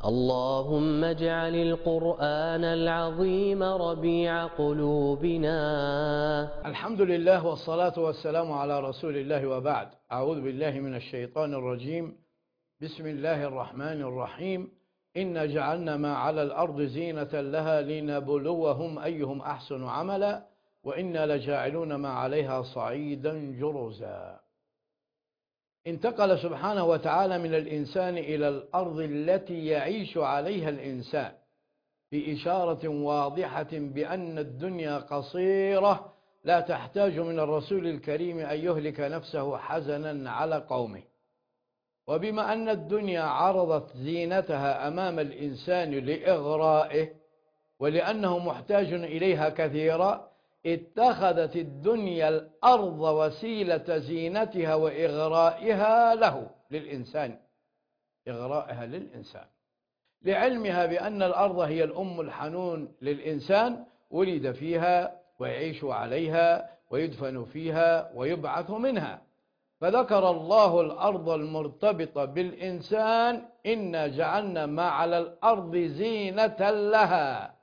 اللهم اجعل القرآن العظيم ربيع قلوبنا. الحمد لله والصلاة والسلام على رسول الله، وبعد. أعوذ بالله من الشيطان الرجيم. بسم الله الرحمن الرحيم. إنا جعلنا ما على الأرض زينة لها لنبلوهم أيهم أحسن عملا وإنا لجاعلون ما عليها صعيدا جرزا. انتقل سبحانه وتعالى من الإنسان إلى الأرض التي يعيش عليها الإنسان في إشارة واضحة بأن الدنيا قصيرة لا تحتاج من الرسول الكريم أن يهلك نفسه حزنا على قومه. وبما أن الدنيا عرضت زينتها أمام الإنسان لإغرائه ولأنه محتاج إليها كثيرا، اتخذت الدنيا الأرض وسيلة زينتها وإغرائها له للإنسان، إغرائها للإنسان، لعلمها بأن الأرض هي الأم الحنون للإنسان، ولد فيها ويعيش عليها ويدفن فيها ويبعث منها. فذكر الله الأرض المرتبطة بالإنسان: إنا جعلنا ما على الأرض زينة لها.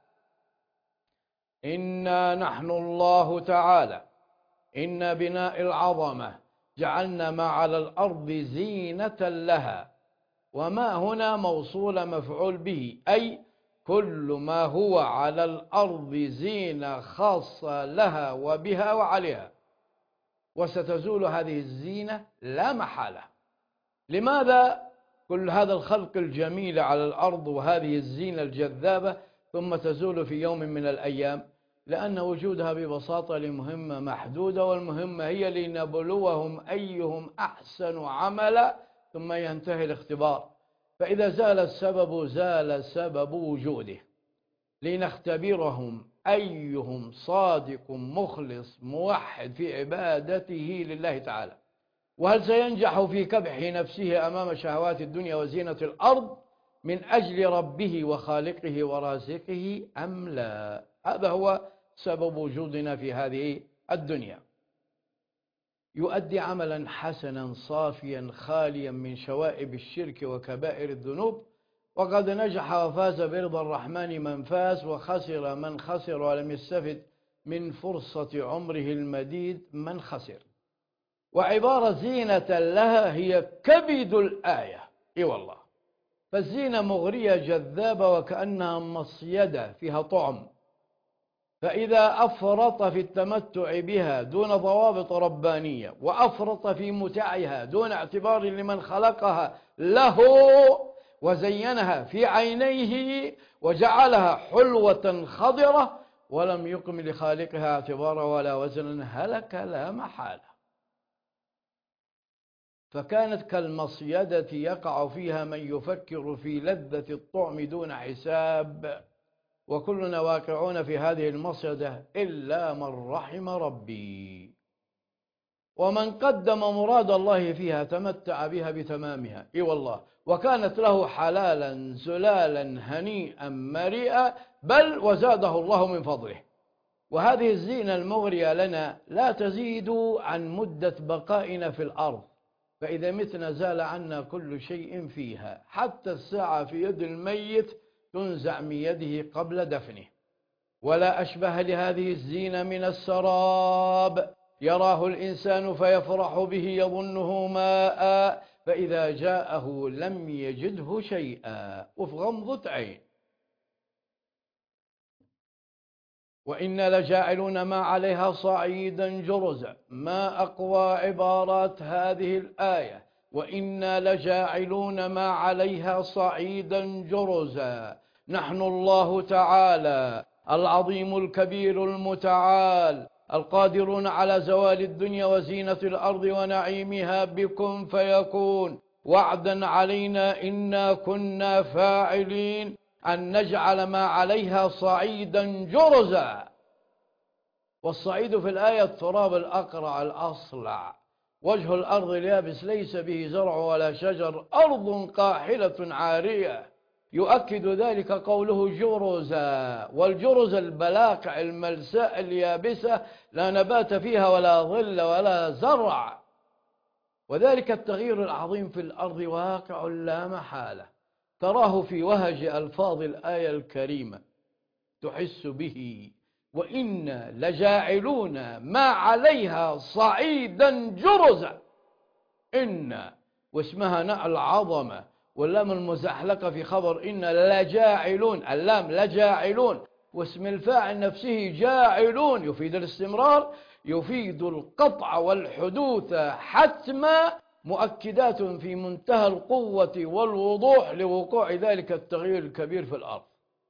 إنا نحن الله تعالى، إن بناء العظمة جعلنا ما على الأرض زينة لها. وما هنا موصول مفعول به، أي كل ما هو على الأرض زينة خاصة لها وبها وعليها، وستزول هذه الزينة لا محالة. لماذا كل هذا الخلق الجميل على الأرض وهذه الزينة الجذابة ثم تزول في يوم من الأيام؟ لأن وجودها ببساطة لمهمة محدودة، والمهمة هي لنبلوهم أيهم أحسن عملا، ثم ينتهي الاختبار. فإذا زال السبب زال سبب وجوده، لنختبرهم أيهم صادق مخلص موحد في عبادته لله تعالى، وهل سينجح في كبح نفسه أمام شهوات الدنيا وزينة الأرض من أجل ربه وخالقه ورازقه أم لا. هذا هو سبب وجودنا في هذه الدنيا. يؤدي عملا حسنا صافيا خاليا من شوائب الشرك وكبائر الذنوب، وقد نجح وفاز برضا الرحمن من فاز، وخسر من خسر ولم يستفد من فرصة عمره المديد من خسر. وعبارة زينة لها هي كبد الآية. إي والله، فالزينة مغرية جذابة وكأنها مصيدة فيها طعم، فإذا أفرط في التمتع بها دون ضوابط ربانية، وأفرط في متعها دون اعتبار لمن خلقها له وزينها في عينيه وجعلها حلوة خضرة ولم يقم لخالقها اعتبارا ولا وزنا، هلك لا محالة. فكانت كالمصيدة يقع فيها من يفكر في لذة الطعم دون حساب، وكلنا واقعون في هذه المصيدة إلا من رحم ربي. ومن قدم مراد الله فيها تمتع بها بتمامها. إي والله، وكانت له حلالا زلالا هنيئا مريئا، بل وزاده الله من فضله. وهذه الزينة المغرية لنا لا تزيد عن مدة بقائنا في الأرض، فإذا متنا زال عنا كل شيء فيها، حتى الساعة في يد الميت تنزع من يده قبل دفنه. ولا أشبه لهذه الزينة من السراب يراه الإنسان فيفرح به يظنه ماء، فإذا جاءه لم يجده شيئا، وفي غمضة عين. وإنا لجاعلون ما عليها صعيدا جرزا. ما أقوى عبارات هذه الآية: وإنا لجاعلون ما عليها صعيدا جرزا. نحن الله تعالى العظيم الكبير المتعال، القادرون على زوال الدنيا وزينة الأرض ونعيمها بكم فيكون. وعدا علينا إنا كنا فاعلين أن نجعل ما عليها صعيدا جرزا. والصعيد في الآية التراب الأقرع الأصلع، وجه الأرض اليابس ليس به زرع ولا شجر، أرض قاحلة عارية. يؤكد ذلك قوله جرزا، والجرز البلاقع الملساء اليابسة لا نبات فيها ولا ظل ولا زرع. وذلك التغيير العظيم في الأرض واقع لا محالة، تراه في وهج ألفاظ الآية الكريمة تحس به. وإنا لجاعلون ما عليها صعيدا جرزا. إن واسمها ناء العظمة، واللام المزحلقة في خبر إن لجاعلون، اللام لجاعلون، واسم الفاعل نفسه جاعلون يفيد الاستمرار، يفيد القطع والحدوث حتما، مؤكدات في منتهى القوة والوضوح لوقوع ذلك التغيير الكبير في الأرض.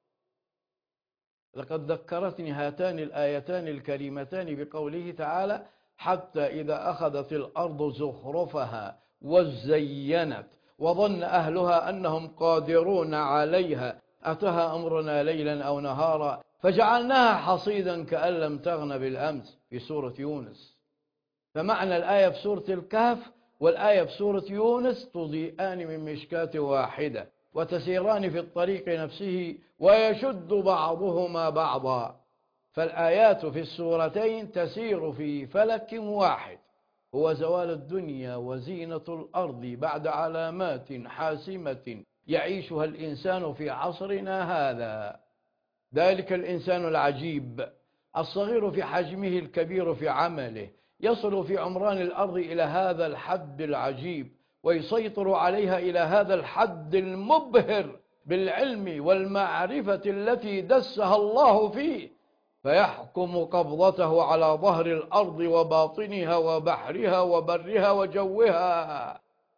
لقد ذكرتني هاتان الآيتان الكريمتان بقوله تعالى: حتى إذا أخذت الأرض زخرفها وزينت وظن أهلها أنهم قادرون عليها أتاها أمرنا ليلا أو نهارا فجعلناها حصيدا كأن لم تغن بالأمس في سورة يونس. فمعنى الآية في سورة الكهف والآية في سورة يونس تضيئان من مشكاة واحدة وتسيران في الطريق نفسه ويشد بعضهما بعضا. فالآيات في السورتين تسير في فلك واحد، هو زوال الدنيا وزينة الأرض بعد علامات حاسمة يعيشها الإنسان في عصرنا هذا. ذلك الإنسان العجيب الصغير في حجمه الكبير في عمله، يصل في عمران الأرض إلى هذا الحد العجيب ويسيطر عليها إلى هذا الحد المبهر بالعلم والمعرفة التي دسها الله فيه، فيحكم قبضته على ظهر الأرض وباطنها وبحرها وبرها وجوها.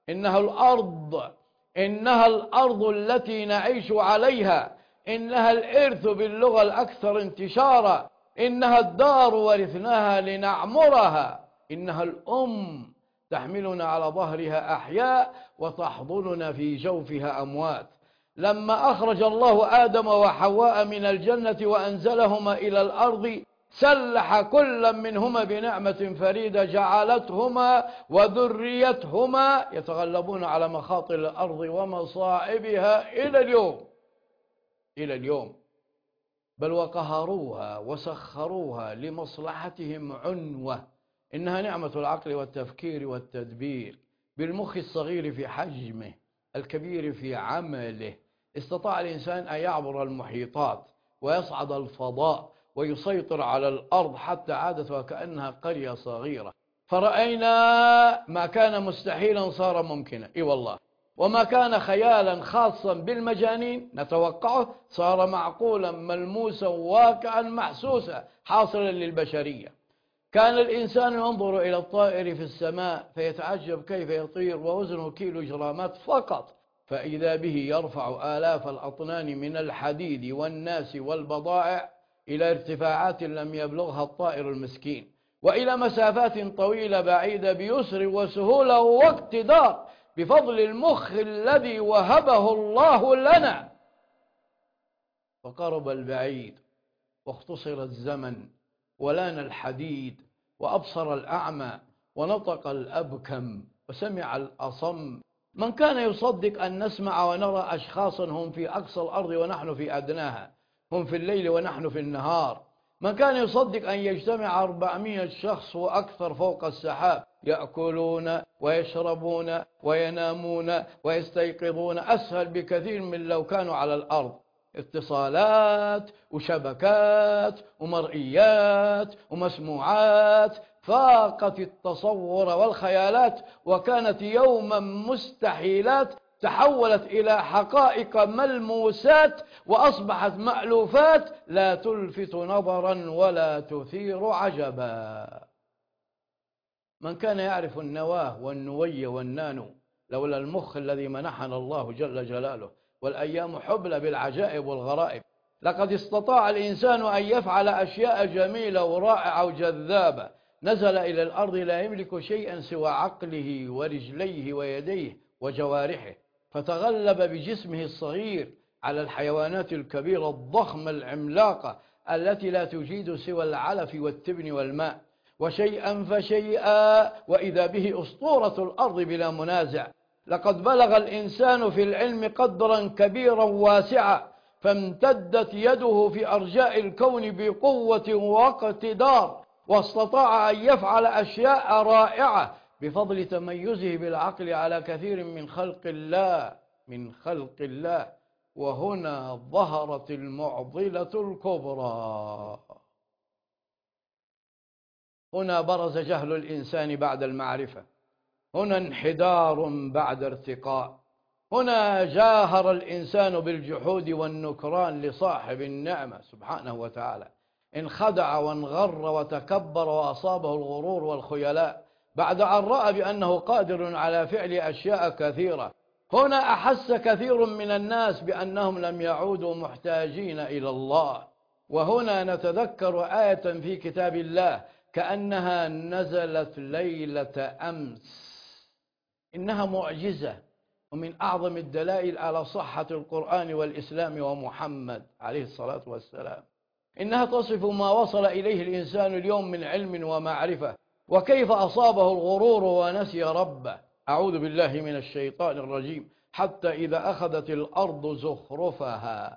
إنها الأرض التي نعيش عليها، إنها الإرث باللغة الأكثر انتشارا، إنها الدار ورثناها لنعمرها، إنها الأم تحملنا على ظهرها أحياء وتحضننا في جوفها أموات. لما أخرج الله آدم وحواء من الجنة وأنزلهما إلى الأرض سلح كل منهما بنعمة فريدة جعلتهما وذريتهما يتغلبون على مخاطر الأرض ومصاعبها إلى اليوم، بل وقهروها وسخروها لمصلحتهم عنوة. إنها نعمة العقل والتفكير والتدبير. بالمخ الصغير في حجمه الكبير في عمله استطاع الإنسان أن يعبر المحيطات ويصعد الفضاء ويسيطر على الأرض حتى عادت وكأنها قرية صغيرة. فرأينا ما كان مستحيلا صار ممكنا، إي والله، وما كان خيالا خاصا بالمجانين نتوقعه صار معقولا ملموسا واقعا محسوسا حاصلا للبشرية. كان الإنسان ينظر إلى الطائر في السماء فيتعجب كيف يطير ووزنه كيلو جرامات فقط، فإذا به يرفع آلاف الأطنان من الحديد والناس والبضائع إلى ارتفاعات لم يبلغها الطائر المسكين، وإلى مسافات طويلة بعيدة بيسر وسهولة واقتدار بفضل المخ الذي وهبه الله لنا. فقرب البعيد واختصر الزمن ولان الحديد وأبصر الأعمى ونطق الأبكم وسمع الأصم. من كان يصدق أن نسمع ونرى أشخاصا هم في أقصى الأرض ونحن في أدناها، هم في الليل ونحن في النهار؟ من كان يصدق أن يجتمع 400 شخص وأكثر فوق السحاب يأكلون ويشربون وينامون ويستيقظون أسهل بكثير من لو كانوا على الأرض؟ اتصالات وشبكات ومرئيات ومسموعات فاقت التصور والخيالات، وكانت يوما مستحيلات تحولت إلى حقائق ملموسات وأصبحت مألوفات لا تلفت نظرا ولا تثير عجبا. من كان يعرف النواه والنوي والنانو لولا المخ الذي منحنا الله جل جلاله والأيام حبلى بالعجائب والغرائب لقد استطاع الإنسان أن يفعل أشياء جميلة ورائعة وجذابة. نزل إلى الأرض لا يملك شيئا سوى عقله ورجليه ويديه وجوارحه، فتغلب بجسمه الصغير على الحيوانات الكبيرة الضخمة العملاقة التي لا تجيد سوى العلف والتبن والماء، وشيئا فشيئا وإذا به أسطورة الأرض بلا منازع. لقد بلغ الإنسان في العلم قدرا كبيرا واسعا، فامتدت يده في أرجاء الكون بقوة واقتدار، واستطاع أن يفعل أشياء رائعة بفضل تميزه بالعقل على كثير من خلق الله. من خلق الله، وهنا ظهرت المعضلة الكبرى. هنا برز جهل الإنسان بعد المعرفة، هنا انحدار بعد ارتقاء، هنا جاهر الإنسان بالجحود والنكران لصاحب النعمة سبحانه وتعالى، انخدع وانغر وتكبر وأصابه الغرور والخيلاء بعد أن رأى بأنه قادر على فعل أشياء كثيرة. هنا أحس كثير من الناس بأنهم لم يعودوا محتاجين إلى الله. وهنا نتذكر آية في كتاب الله كأنها نزلت ليلة أمس، إنها معجزة ومن أعظم الدلائل على صحة القرآن والإسلام ومحمد عليه الصلاة والسلام. إنها تصف ما وصل إليه الإنسان اليوم من علم ومعرفة، وكيف أصابه الغرور ونسي ربه. أعوذ بالله من الشيطان الرجيم. حتى إذا أخذت الأرض زخرفها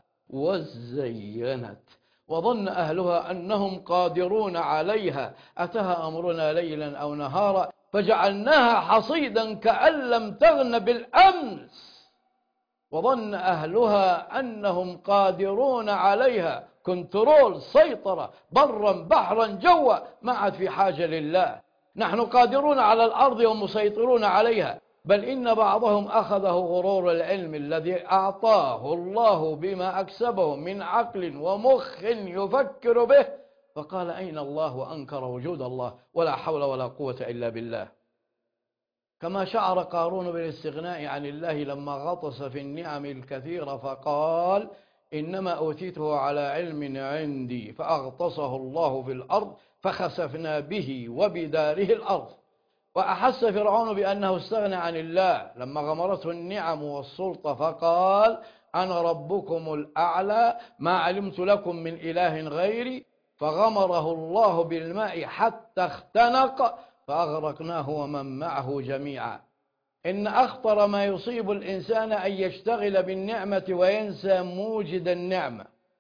وزينت وظن أهلها أنهم قادرون عليها أتاها أمرنا ليلا أو نهارا فجعلناها حصيدا كأن لم تغن بالأمس وظن أهلها أنهم قادرون عليها. كنترول، سيطرة، برا بحرا جوا، ما عاد في حاجة لله. نحن قادرون على الأرض ومسيطرون عليها، بل إن بعضهم أخذه غرور العلم الذي أعطاه الله بما أكسبه من عقل ومخ يفكر به، فقال أين الله، وأنكر وجود الله، ولا حول ولا قوة إلا بالله. كما شعر قارون بالاستغناء عن الله لما غطس في النعم الكثيرة فقال إنما أوتيته على علم عندي، فأغطسه الله في الأرض فخسفنا به وبداره الأرض. وأحس فرعون بأنه استغنى عن الله لما غمرته النعم والسلطة فقال أنا ربكم الأعلى ما علمت لكم من إله غيري، فغمره الله بالماء حتى اختنق فأغرقناه ومن معه جميعا. إن أخطر ما يصيب الإنسان أن يشتغل بالنعمة وينسى موجد النعمة.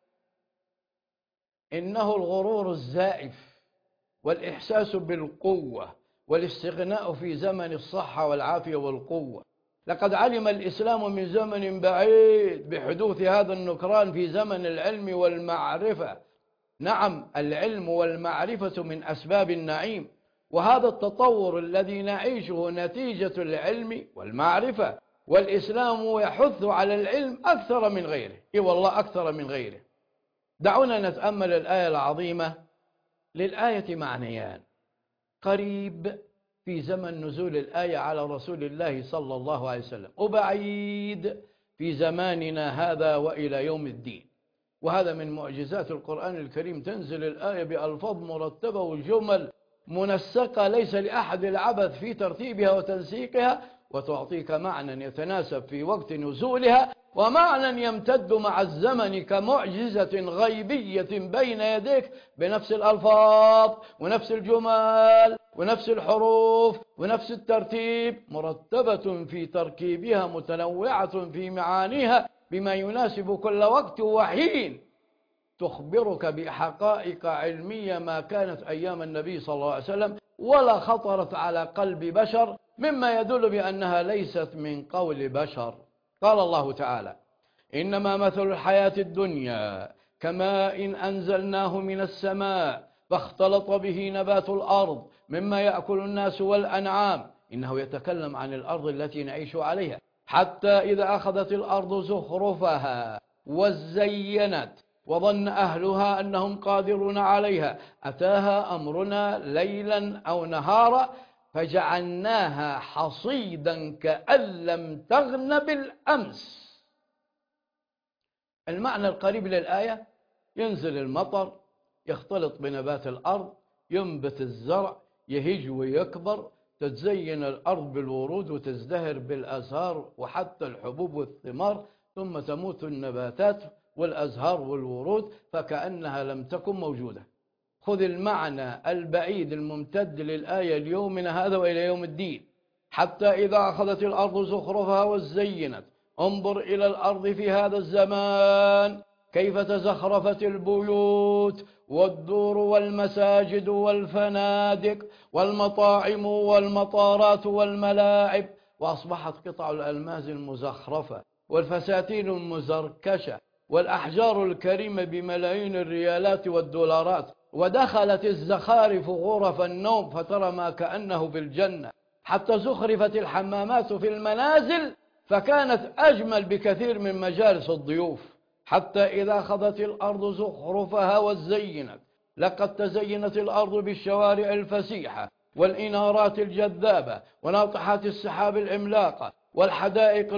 إنه الغرور الزائف والإحساس بالقوة والاستغناء في زمن الصحة والعافية والقوة. لقد علم الإسلام من زمن بعيد بحدوث هذا النكران في زمن العلم والمعرفة. نعم، العلم والمعرفة من أسباب النعيم، وهذا التطور الذي نعيشه نتيجة العلم والمعرفة، والإسلام يحث على العلم أكثر من غيره. إي والله أكثر من غيره. دعونا نتأمل الآية العظيمة. للآية معنيان: قريب في زمن نزول الآية على رسول الله صلى الله عليه وسلم، وبعيد في زماننا هذا وإلى يوم الدين. وهذا من معجزات القرآن الكريم، تنزل الآية بألفاظ مرتبة وجمل منسقة ليس لأحد العبث في ترتيبها وتنسيقها، وتعطيك معنى يتناسب في وقت نزولها ومعنى يمتد مع الزمن كمعجزة غيبية بين يديك بنفس الألفاظ ونفس الجمال ونفس الحروف ونفس الترتيب، مرتبة في تركيبها متنوعة في معانيها بما يناسب كل وقت وحين، تخبرك بحقائق علمية ما كانت أيام النبي صلى الله عليه وسلم ولا خطرت على قلب بشر، مما يدل بأنها ليست من قول بشر. قال الله تعالى: إنما مثل الحياة الدنيا كماء أنزلناه من السماء فاختلط به نبات الأرض مما يأكل الناس والأنعام. إنه يتكلم عن الأرض التي نعيش عليها. حتى إذا أخذت الأرض زخرفها وزينت وظن أهلها أنهم قادرون عليها أتاها أمرنا ليلا أو نهارا فجعلناها حصيدا كأن لم تغن بالأمس. المعنى القريب للآية: ينزل المطر يختلط بنبات الأرض، ينبت الزرع، يهج ويكبر، تتزين الأرض بالورود وتزدهر بالأزهار وحتى الحبوب والثمار، ثم تموت النباتات والأزهار والورود فكأنها لم تكن موجودة. خذ المعنى البعيد الممتد للآية ليومنا هذا وإلى يوم الدين. حتى إذا أخذت الأرض زخرفها وزينت. انظر إلى الأرض في هذا الزمان كيف تزخرفت البيوت والدور والمساجد والفنادق والمطاعم والمطارات والملاعب، وأصبحت قطع الألماس المزخرفة والفساتين المزركشة والأحجار الكريمة بملايين الريالات والدولارات، ودخلت الزخارف غرف النوم فترى ما كأنه في الجنة، حتى زخرفت الحمامات في المنازل فكانت أجمل بكثير من مجالس الضيوف، حتى إذا أخذت الأرض زخرفها وزينت. لقد تزينت الأرض بالشوارع الفسيحة والإنارات الجذابة وناطحات السحاب العملاقة والحدائق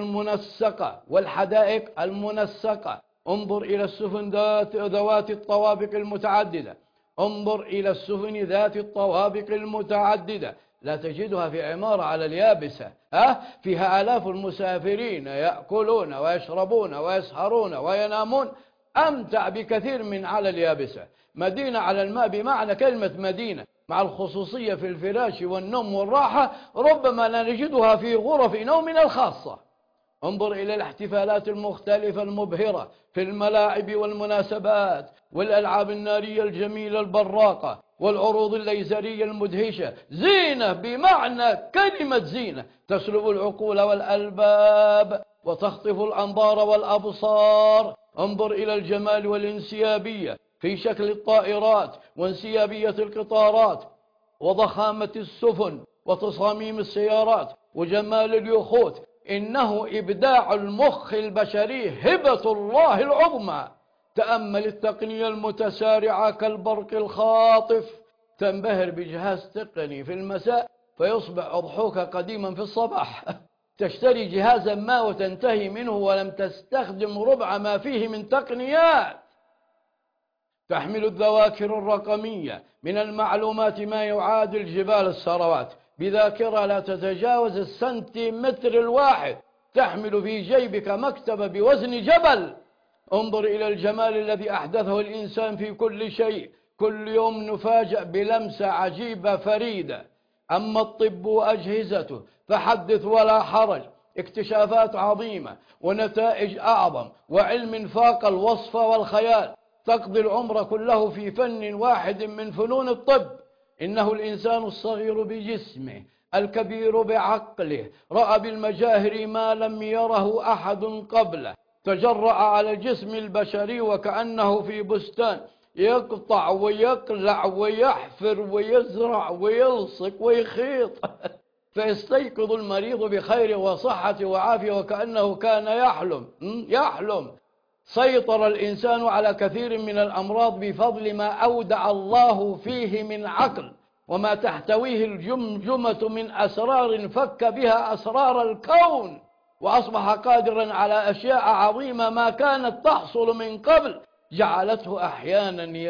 المنسقة. انظر إلى السفن ذوات الطوابق المتعددة، انظر إلى السفن ذات الطوابق المتعددة، لا تجدها في عمارة على اليابسة، فيها آلاف المسافرين يأكلون ويشربون ويسهرون وينامون، أمتع بكثير من على اليابسة. مدينة على الماء بمعنى كلمة مدينة، مع الخصوصية في الفراش والنوم والراحة، ربما لا نجدها في غرف نومنا الخاصة. انظر إلى الاحتفالات المختلفة المبهرة في الملاعب والمناسبات والألعاب النارية الجميلة البراقة والعروض الليزرية المدهشة. زينة بمعنى كلمة زينة، تسلب العقول والألباب وتخطف الأنظار والأبصار. انظر إلى الجمال والانسيابية في شكل الطائرات وانسيابية القطارات وضخامة السفن وتصاميم السيارات وجمال اليخوت. إنه إبداع المخ البشري، هبة الله العظمى. تأمل التقنية المتسارعة كالبرق الخاطف، تنبهر بجهاز تقني في المساء فيصبح أضحوك قديما في الصباح. تشتري جهازا ما وتنتهي منه ولم تستخدم ربع ما فيه من تقنيات. تحمل الذواكر الرقمية من المعلومات ما يعادل جبال الثروات، بذاكرة لا تتجاوز السنتيمتر الواحد، تحمل في جيبك مكتبة بوزن جبل. انظر إلى الجمال الذي أحدثه الإنسان في كل شيء، كل يوم نفاجأ بلمسة عجيبة فريدة. أما الطب وأجهزته فحدث ولا حرج، اكتشافات عظيمة ونتائج أعظم وعلم فاق الوصف والخيال. تقضي العمر كله في فن واحد من فنون الطب. إنه الإنسان الصغير بجسمه الكبير بعقله، رأى بالمجاهر ما لم يره أحد قبله، تجرأ على الجسم البشري وكأنه في بستان، يقطع ويقلع ويحفر ويزرع ويلصق ويخيط. فيستيقظ المريض بخير وصحة وعافية وكأنه كان يحلم. سيطر الإنسان على كثير من الأمراض بفضل ما أودع الله فيه من عقل، وما تحتويه الجمجمة من أسرار فك بها أسرار الكون، وأصبح قادرا على أشياء عظيمة ما كانت تحصل من قبل، جعلته أحيانا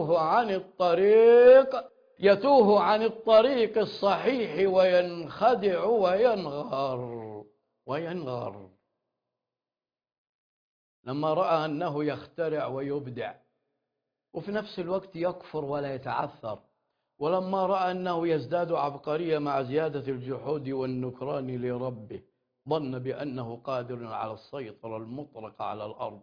يتوه عن الطريق الصحيح وينخدع وينغر. لما رأى أنه يخترع ويبدع وفي نفس الوقت يكفر ولا يتعثر، ولما رأى أنه يزداد عبقرية مع زيادة الجحود والنكران لربه، ظن بأنه قادر على السيطرة المطلقة على الأرض،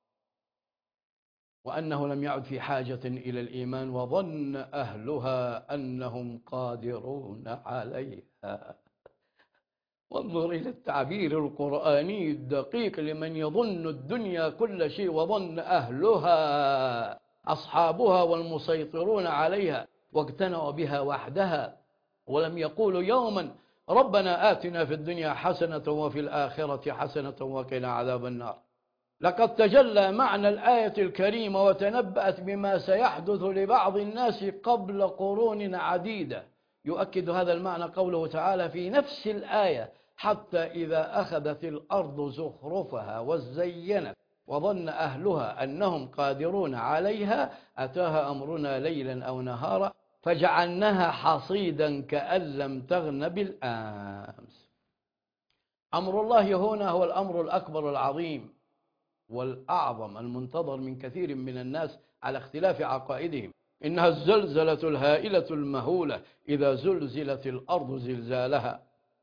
وأنه لم يعد في حاجة إلى الإيمان، وظن أهلها أنهم قادرون عليها. وانظر إلى التعبير القرآني الدقيق لمن يظن الدنيا كل شيء، وظن أهلها أصحابها والمسيطرون عليها واقتنعوا بها وحدها، ولم يقولوا يوما ربنا آتنا في الدنيا حسنة وفي الآخرة حسنة وقنا عذاب النار. لقد تجلى معنى الآية الكريمة وتنبأت بما سيحدث لبعض الناس قبل قرون عديدة. يؤكد هذا المعنى قوله تعالى في نفس الآية: حتى إذا أخذت الأرض زخرفها وزينت وظن أهلها أنهم قادرون عليها أتاها أمرنا ليلا أو نهارا فجعلناها حصيدا كأن لم تغن بالأمس. أمر الله هنا هو الأمر الأكبر العظيم والأعظم المنتظر من كثير من الناس على اختلاف عقائدهم. إنها الزلزلة الهائلة المهولة إذا زلزلت الأرض زلزالها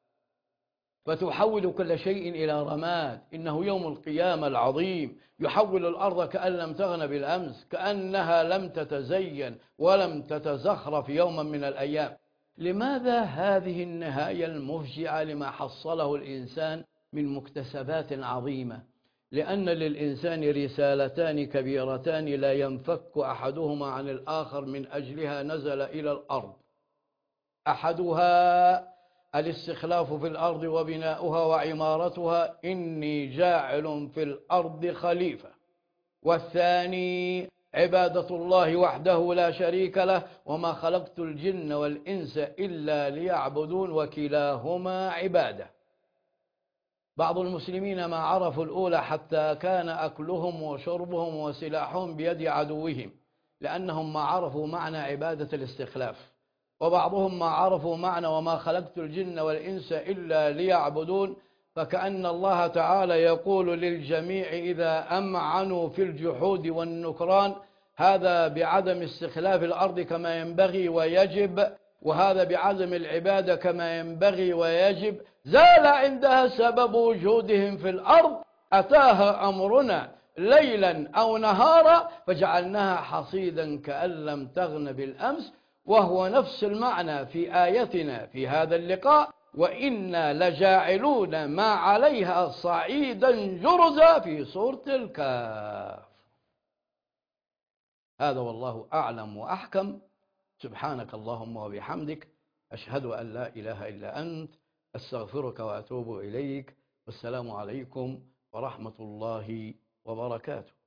فتحول كل شيء إلى رماد. إنه يوم القيامة العظيم يحول الأرض كأن لم تغن بالأمس، كأنها لم تتزين ولم تتزخرف يوما من الأيام. لماذا هذه النهاية المفجعة لما حصله الإنسان من مكتسبات عظيمة، لأن للإنسان رسالتان كبيرتان لا ينفك أحدهما عن الآخر، من أجلها نزل إلى الأرض. أحدها الاستخلاف في الأرض وبناؤها وعمارتها، إني جاعل في الأرض خليفة. والثاني عبادة الله وحده لا شريك له، وما خلقت الجن والإنس إلا ليعبدون، وكلاهما عبادة. بعض المسلمين ما عرفوا الأولى حتى كان أكلهم وشربهم وسلاحهم بيد عدوهم، لأنهم ما عرفوا معنى عبادة الاستخلاف. وبعضهم ما عرفوا معنى وما خلقت الجن والإنس إلا ليعبدون، فكأن الله تعالى يقول للجميع إذا أمعنوا في الجحود والنكران: هذا بعدم استخلاف الأرض كما ينبغي ويجب، وهذا بعدم العبادة كما ينبغي ويجب. زال عندها سبب وجودهم في الأرض، أتاها أمرنا ليلا أو نهارا فجعلناها حصيدا كأن لم تغن بالأمس، وهو نفس المعنى في آيتنا في هذا اللقاء: وإنا لجاعلون ما عليها صعيدا جرزا، في سورة الكهف. هذا والله أعلم وأحكم. سبحانك اللهم وبحمدك، أشهد أن لا إله إلا أنت، أستغفرك وأتوب إليك. والسلام عليكم ورحمة الله وبركاته.